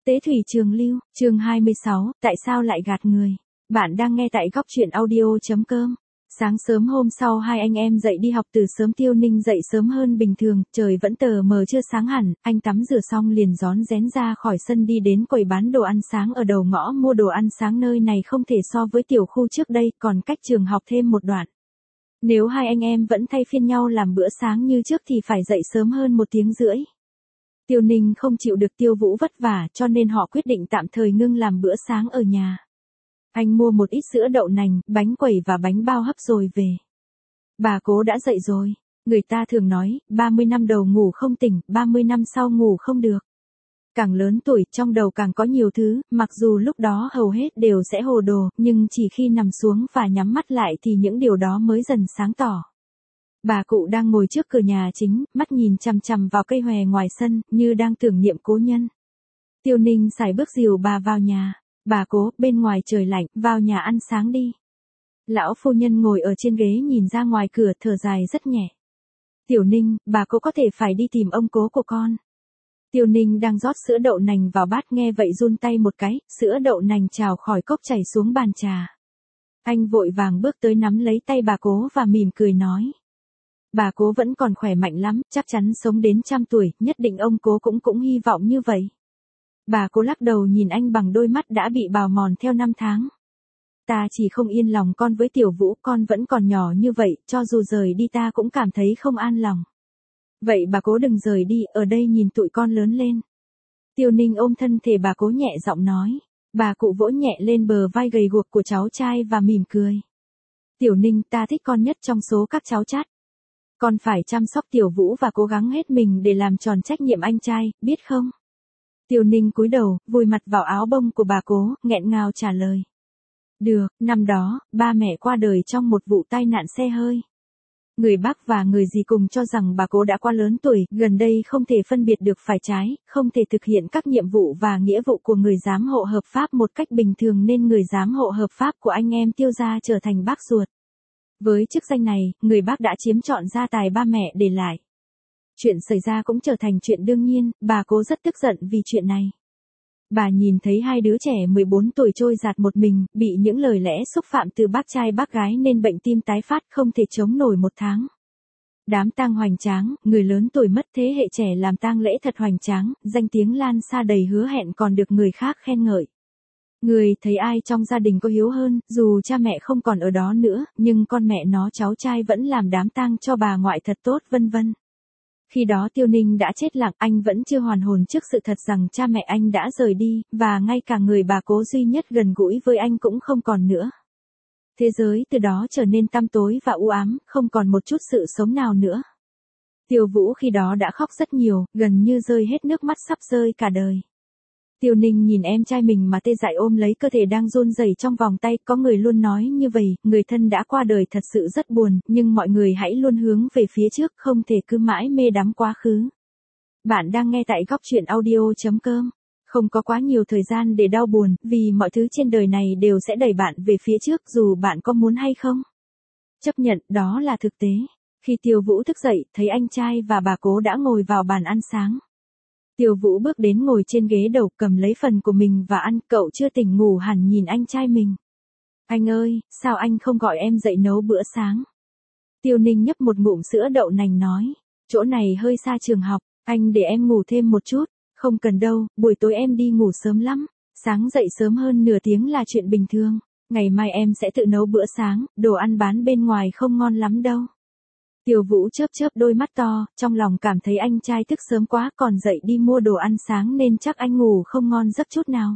Tế thủy trường lưu, chương 26, tại sao lại gạt người? Bạn đang nghe tại góc truyện audio.com. Sáng sớm hôm sau hai anh em dậy đi học từ sớm. Tiêu Ninh dậy sớm hơn bình thường, trời vẫn tờ mờ chưa sáng hẳn, anh tắm rửa xong liền rón rén ra khỏi sân đi đến quầy bán đồ ăn sáng ở đầu ngõ mua đồ ăn sáng. Nơi này không thể so với tiểu khu trước đây, còn cách trường học thêm một đoạn. Nếu hai anh em vẫn thay phiên nhau làm bữa sáng như trước thì phải dậy sớm hơn 1 tiếng rưỡi. Tiêu Ninh không chịu được Tiêu Vũ vất vả cho nên họ quyết định tạm thời ngưng làm bữa sáng ở nhà. Anh mua một ít sữa đậu nành, bánh quẩy và bánh bao hấp rồi về. Bà Cố đã dậy rồi. Người ta thường nói, 30 năm đầu ngủ không tỉnh, 30 năm sau ngủ không được. Càng lớn tuổi trong đầu càng có nhiều thứ, mặc dù lúc đó hầu hết đều sẽ hồ đồ, nhưng chỉ khi nằm xuống và nhắm mắt lại thì những điều đó mới dần sáng tỏ. Bà cụ đang ngồi trước cửa nhà chính, mắt nhìn chằm chằm vào cây hòe ngoài sân, như đang tưởng niệm cố nhân. Tiêu Ninh sải bước dìu bà vào nhà. Bà Cố, bên ngoài trời lạnh, vào nhà ăn sáng đi. Lão phu nhân ngồi ở trên ghế nhìn ra ngoài cửa thở dài rất nhẹ. Tiểu Ninh, bà Cố có thể phải đi tìm ông cố của con. Tiêu Ninh đang rót sữa đậu nành vào bát, nghe vậy run tay một cái, sữa đậu nành trào khỏi cốc chảy xuống bàn trà. Anh vội vàng bước tới nắm lấy tay bà Cố và mỉm cười nói. Bà Cố vẫn còn khỏe mạnh lắm, chắc chắn sống đến 100 tuổi, nhất định ông cố cũng hy vọng như vậy. Bà Cố lắc đầu nhìn anh bằng đôi mắt đã bị bào mòn theo năm tháng. Ta chỉ không yên lòng con với Tiểu Vũ, con vẫn còn nhỏ như vậy, cho dù rời đi ta cũng cảm thấy không an lòng. Vậy bà Cố đừng rời đi, ở đây nhìn tụi con lớn lên. Tiêu Ninh ôm thân thể bà Cố nhẹ giọng nói. Bà cụ vỗ nhẹ lên bờ vai gầy guộc của cháu trai và mỉm cười. Tiểu Ninh, ta thích con nhất trong số các cháu chát. Con phải chăm sóc Tiểu Vũ và cố gắng hết mình để làm tròn trách nhiệm anh trai, biết không? Tiêu Ninh cúi đầu, vùi mặt vào áo bông của bà Cố, nghẹn ngào trả lời. Được, năm đó, ba mẹ qua đời trong một vụ tai nạn xe hơi. Người Bắc và người dì cùng cho rằng bà Cố đã quá lớn tuổi, gần đây không thể phân biệt được phải trái, không thể thực hiện các nhiệm vụ và nghĩa vụ của người giám hộ hợp pháp một cách bình thường nên người giám hộ hợp pháp của anh em Tiêu gia trở thành bác ruột. Với chức danh này, người Bác đã chiếm trọn gia tài ba mẹ để lại. Chuyện xảy ra cũng trở thành chuyện đương nhiên, bà Cố rất tức giận vì chuyện này. Bà nhìn thấy hai đứa trẻ 14 tuổi trôi dạt một mình, bị những lời lẽ xúc phạm từ bác trai bác gái nên bệnh tim tái phát không thể chống nổi 1 tháng. Đám tang hoành tráng, người lớn tuổi mất thế hệ trẻ làm tang lễ thật hoành tráng, danh tiếng lan xa đầy hứa hẹn còn được người khác khen ngợi. Người thấy ai trong gia đình có hiếu hơn, dù cha mẹ không còn ở đó nữa, nhưng con mẹ nó cháu trai vẫn làm đám tang cho bà ngoại thật tốt vân vân. Khi đó Tiêu Ninh đã chết lặng, anh vẫn chưa hoàn hồn trước sự thật rằng cha mẹ anh đã rời đi, và ngay cả người bà Cố duy nhất gần gũi với anh cũng không còn nữa. Thế giới từ đó trở nên tăm tối và u ám, không còn một chút sự sống nào nữa. Tiêu Vũ khi đó đã khóc rất nhiều, gần như rơi hết nước mắt sắp rơi cả đời. Tiêu Ninh nhìn em trai mình mà tê dại ôm lấy cơ thể đang run rẩy trong vòng tay, có người luôn nói như vậy, người thân đã qua đời thật sự rất buồn, nhưng mọi người hãy luôn hướng về phía trước, không thể cứ mãi mê đắm quá khứ. Bạn đang nghe tại góc truyện audio.com. Không có quá nhiều thời gian để đau buồn, vì mọi thứ trên đời này đều sẽ đẩy bạn về phía trước dù bạn có muốn hay không. Chấp nhận, đó là thực tế. Khi Tiêu Vũ thức dậy, thấy anh trai và bà Cố đã ngồi vào bàn ăn sáng. Tiêu Vũ bước đến ngồi trên ghế đầu, cầm lấy phần của mình và ăn. Cậu chưa tỉnh ngủ hẳn nhìn anh trai mình. Anh ơi, sao anh không gọi em dậy nấu bữa sáng? Tiêu Ninh nhấp một ngụm sữa đậu nành nói. Chỗ này hơi xa trường học, anh để em ngủ thêm một chút. Không cần đâu, buổi tối em đi ngủ sớm lắm. Sáng dậy sớm hơn nửa tiếng là chuyện bình thường. Ngày mai em sẽ tự nấu bữa sáng, đồ ăn bán bên ngoài không ngon lắm đâu. Tiêu Vũ chớp chớp đôi mắt to, trong lòng cảm thấy anh trai thức sớm quá, còn dậy đi mua đồ ăn sáng nên chắc anh ngủ không ngon giấc chút nào.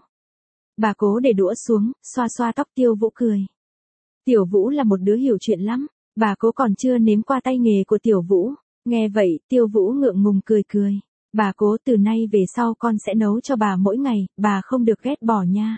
Bà Cố để đũa xuống, xoa xoa tóc Tiêu Vũ cười. Tiểu Vũ là một đứa hiểu chuyện lắm, bà Cố còn chưa nếm qua tay nghề của Tiểu Vũ. Nghe vậy, Tiêu Vũ ngượng ngùng cười cười. Bà Cố, từ nay về sau con sẽ nấu cho bà mỗi ngày, bà không được ghét bỏ nha.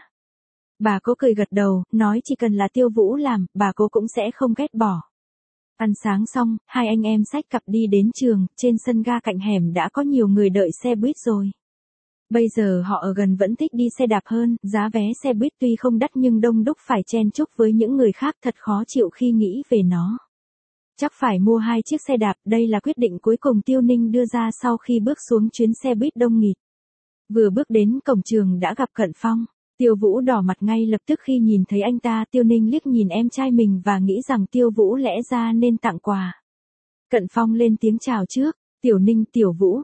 Bà Cố cười gật đầu, nói chỉ cần là Tiêu Vũ làm, bà Cố cũng sẽ không ghét bỏ. Ăn sáng xong, hai anh em xách cặp đi đến trường, trên sân ga cạnh hẻm đã có nhiều người đợi xe buýt rồi. Bây giờ họ ở gần vẫn thích đi xe đạp hơn, giá vé xe buýt tuy không đắt nhưng đông đúc phải chen chúc với những người khác thật khó chịu khi nghĩ về nó. Chắc phải mua 2 chiếc xe đạp, đây là quyết định cuối cùng Tiêu Ninh đưa ra sau khi bước xuống chuyến xe buýt đông nghịt. Vừa bước đến cổng trường đã gặp Cận Phong. Tiêu Vũ đỏ mặt ngay lập tức khi nhìn thấy anh ta. Tiêu Ninh liếc nhìn em trai mình và nghĩ rằng Tiêu Vũ lẽ ra nên tặng quà. Cận Phong lên tiếng chào trước. Tiểu Ninh, Tiểu Vũ,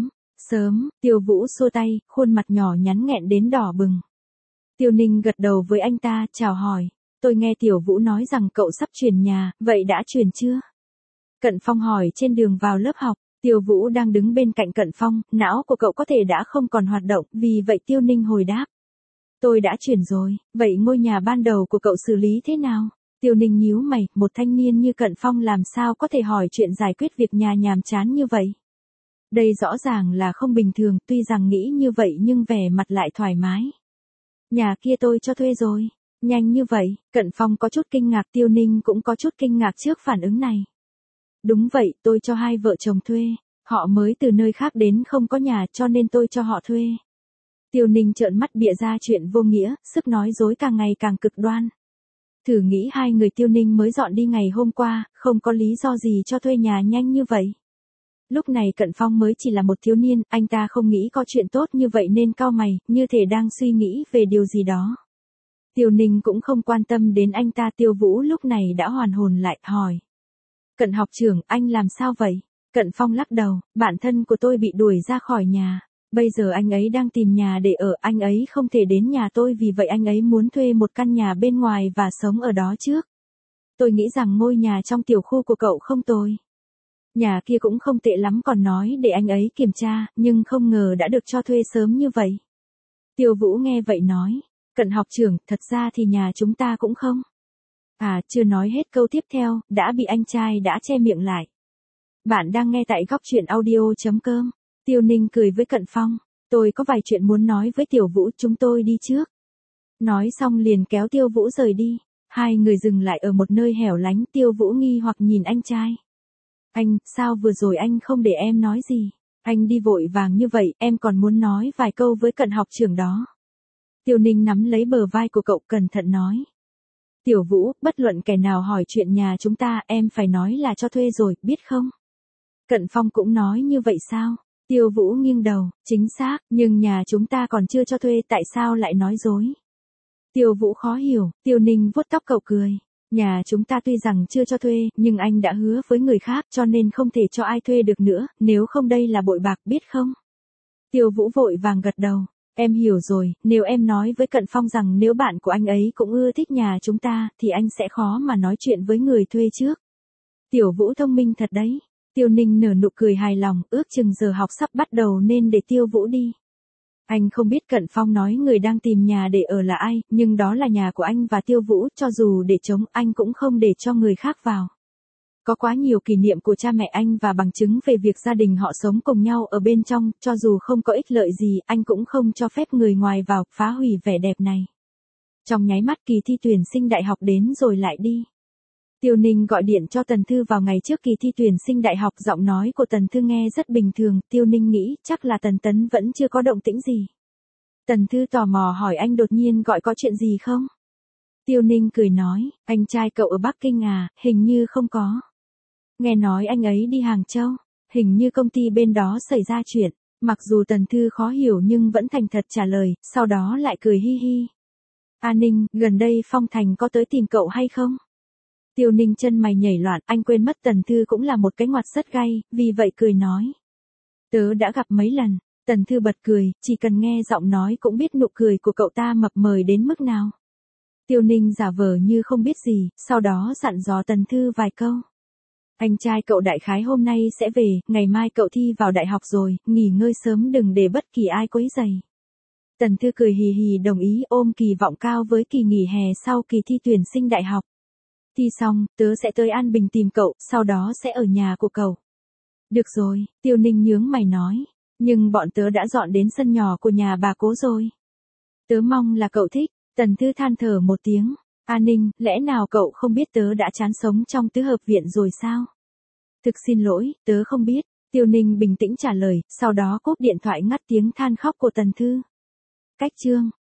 sớm, Tiêu Vũ xua tay, khuôn mặt nhỏ nhắn nghẹn đến đỏ bừng. Tiêu Ninh gật đầu với anh ta, chào hỏi. Tôi nghe Tiểu Vũ nói rằng cậu sắp chuyển nhà, vậy đã chuyển chưa? Cận Phong hỏi trên đường vào lớp học. Tiêu Vũ đang đứng bên cạnh Cận Phong, não của cậu có thể đã không còn hoạt động, vì vậy Tiêu Ninh hồi đáp. Tôi đã chuyển rồi, vậy ngôi nhà ban đầu của cậu xử lý thế nào? Tiêu Ninh nhíu mày, một thanh niên như Cận Phong làm sao có thể hỏi chuyện giải quyết việc nhà nhàm chán như vậy? Đây rõ ràng là không bình thường, tuy rằng nghĩ như vậy nhưng vẻ mặt lại thoải mái. Nhà kia tôi cho thuê rồi. Nhanh như vậy, Cận Phong có chút kinh ngạc, Tiêu Ninh cũng có chút kinh ngạc trước phản ứng này. Đúng vậy, tôi cho hai vợ chồng thuê. Họ mới từ nơi khác đến không có nhà cho nên tôi cho họ thuê. Tiêu Ninh trợn mắt bịa ra chuyện vô nghĩa, sức nói dối càng ngày càng cực đoan. Thử nghĩ hai người Tiêu Ninh mới dọn đi ngày hôm qua, không có lý do gì cho thuê nhà nhanh như vậy. Lúc này Cận Phong mới chỉ là một thiếu niên, anh ta không nghĩ có chuyện tốt như vậy nên cau mày, như thể đang suy nghĩ về điều gì đó. Tiêu Ninh cũng không quan tâm đến anh ta. Tiêu Vũ lúc này đã hoàn hồn lại, hỏi. Cận học trưởng, anh làm sao vậy? Cận Phong lắc đầu, bạn thân của tôi bị đuổi ra khỏi nhà. Bây giờ anh ấy đang tìm nhà để ở, anh ấy không thể đến nhà tôi vì vậy anh ấy muốn thuê một căn nhà bên ngoài và sống ở đó trước. Tôi nghĩ rằng ngôi nhà trong tiểu khu của cậu không tồi. Nhà kia cũng không tệ lắm, còn nói để anh ấy kiểm tra, nhưng không ngờ đã được cho thuê sớm như vậy. Tiêu Vũ nghe vậy nói. Cận học trưởng, thật ra thì nhà chúng ta cũng không. Chưa nói hết câu tiếp theo, đã bị anh trai đã che miệng lại. Bạn đang nghe tại góc truyện audio.com. Tiêu Ninh cười với Cận Phong. Tôi có vài chuyện muốn nói với Tiểu Vũ, chúng tôi đi trước. Nói xong liền kéo Tiêu Vũ rời đi. Hai người dừng lại ở một nơi hẻo lánh. Tiêu Vũ nghi hoặc nhìn anh trai. Anh, sao vừa rồi anh không để em nói gì? Anh đi vội vàng như vậy, em còn muốn nói vài câu với Cận học trưởng đó. Tiêu Ninh nắm lấy bờ vai của cậu, cẩn thận nói. Tiểu Vũ, bất luận kẻ nào hỏi chuyện nhà chúng ta, em phải nói là cho thuê rồi, biết không? Cận Phong cũng nói như vậy sao? Tiêu Vũ nghiêng đầu, chính xác, nhưng nhà chúng ta còn chưa cho thuê, tại sao lại nói dối? Tiêu Vũ khó hiểu. Tiêu Ninh vuốt tóc cậu cười. Nhà chúng ta tuy rằng chưa cho thuê, nhưng anh đã hứa với người khác cho nên không thể cho ai thuê được nữa, nếu không đây là bội bạc, biết không? Tiêu Vũ vội vàng gật đầu. Em hiểu rồi, nếu em nói với Cận Phong rằng nếu bạn của anh ấy cũng ưa thích nhà chúng ta, thì anh sẽ khó mà nói chuyện với người thuê trước. Tiểu Vũ thông minh thật đấy. Tiêu Ninh nở nụ cười hài lòng, ước chừng giờ học sắp bắt đầu nên để Tiêu Vũ đi. Anh không biết Cận Phong nói người đang tìm nhà để ở là ai, nhưng đó là nhà của anh và Tiêu Vũ, cho dù để trống anh cũng không để cho người khác vào. Có quá nhiều kỷ niệm của cha mẹ anh và bằng chứng về việc gia đình họ sống cùng nhau ở bên trong, cho dù không có ích lợi gì, anh cũng không cho phép người ngoài vào, phá hủy vẻ đẹp này. Trong nháy mắt kỳ thi tuyển sinh đại học đến rồi lại đi. Tiêu Ninh gọi điện cho Tần Thư vào ngày trước kỳ thi tuyển sinh đại học, giọng nói của Tần Thư nghe rất bình thường, Tiêu Ninh nghĩ chắc là Tần Tấn vẫn chưa có động tĩnh gì. Tần Thư tò mò hỏi anh đột nhiên gọi có chuyện gì không? Tiêu Ninh cười nói, anh trai cậu ở Bắc Kinh à, hình như không có. Nghe nói anh ấy đi Hàng Châu, hình như công ty bên đó xảy ra chuyện. Mặc dù Tần Thư khó hiểu nhưng vẫn thành thật trả lời, sau đó lại cười hi hi. A Ninh, gần đây Phong Thành có tới tìm cậu hay không? Tiêu Ninh chân mày nhảy loạn, anh quên mất Tần Thư cũng là một cái ngoặt rất gay, vì vậy cười nói. Tớ đã gặp mấy lần. Tần Thư bật cười, chỉ cần nghe giọng nói cũng biết nụ cười của cậu ta mập mời đến mức nào. Tiêu Ninh giả vờ như không biết gì, sau đó dặn dò Tần Thư vài câu. Anh trai cậu đại khái hôm nay sẽ về, ngày mai cậu thi vào đại học rồi, nghỉ ngơi sớm đừng để bất kỳ ai quấy rầy. Tần Thư cười hì hì đồng ý, ôm kỳ vọng cao với kỳ nghỉ hè sau kỳ thi tuyển sinh đại học. Thi xong, tớ sẽ tới An Bình tìm cậu, sau đó sẽ ở nhà của cậu. Được rồi, Tiêu Ninh nhướng mày nói, nhưng bọn tớ đã dọn đến sân nhỏ của nhà bà Cố rồi. Tớ mong là cậu thích. Tần Thư than thở một tiếng. A Ninh, lẽ nào cậu không biết tớ đã chán sống trong tứ hợp viện rồi sao? Thực xin lỗi, tớ không biết. Tiêu Ninh bình tĩnh trả lời, sau đó cúp điện thoại ngắt tiếng than khóc của Tần Thư. Cách chương